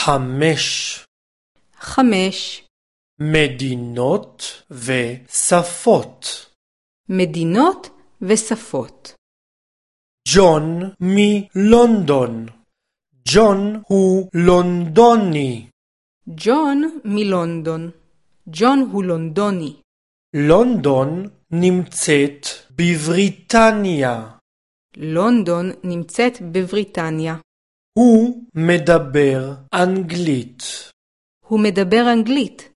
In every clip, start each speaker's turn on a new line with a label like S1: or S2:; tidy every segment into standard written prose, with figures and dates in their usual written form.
S1: 5 מדינות ושפות.
S2: מדינות ושפות.
S1: ג'ון מלונדון. ג'ון הוא לונדוני.
S2: ג'ון מלונדון. ג'ון הוא לונדוני.
S1: לונדון נמצאת בבריטניה.
S2: לונדון נמצאת בבריטניה.
S1: הוא מדבר אנגלית.
S2: הוא מדבר אנגלית.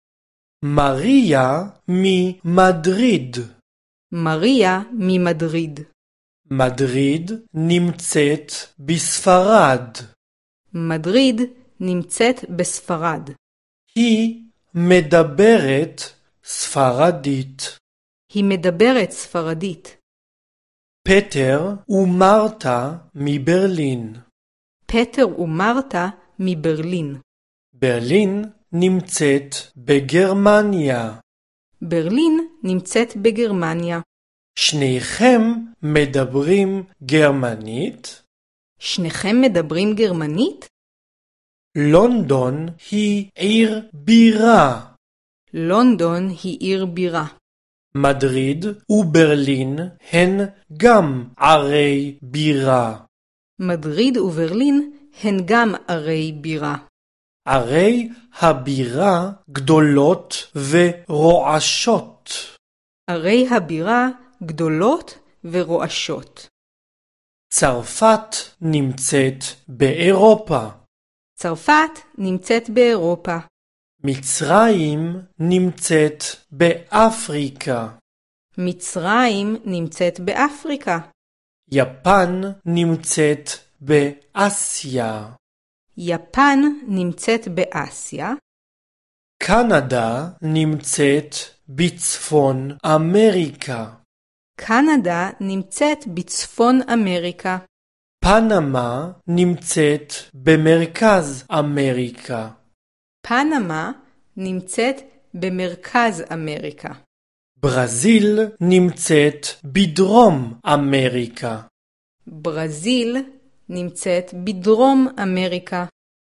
S1: מריה ממדריד.
S2: מריה ממדריד.
S1: מדריד נמצאת בספרד.
S2: מדריד נמצאת בספרד.
S1: היא מדברת ספרדית.
S2: היא מדברת ספרדית.
S1: פטר ומרתה מברלין.
S2: פטר ומרתה מברלין.
S1: ברלין נמצאת בגרמניה.
S2: ברלין נמצאת בגרמניה.
S1: שניכם מדברים גרמנית?
S2: שניכם מדברים גרמנית?
S1: לונדון היא עיר בירה.
S2: לונדון היא עיר בירה.
S1: מדריד וברלין הן גם ערי בירה.
S2: מדריד וברלין הן גם ערי בירה.
S1: ערי הבירה גדולות ורועשות.
S2: ערי הבירה גדולות ורועשות.
S1: צרפת נמצאת באירופה.
S2: צרפת נמצאת באירופה.
S1: מצרים נמצאת באפריקה.
S2: מצרים נמצאת באפריקה.
S1: יפן נמצאת באסיה.
S2: יפן נמצאת באסיה.
S1: קנדה נמצאת בצפון אמריקה.
S2: קנדה נמצאת בצפון אמריקה.
S1: פנמה נמצאת במרכז אמריקה.
S2: פנמה נמצאת במרכז אמריקה.
S1: ברזיל נמצאת בדרום אמריקה.
S2: ברזיל נמצאת בדרום אמריקה.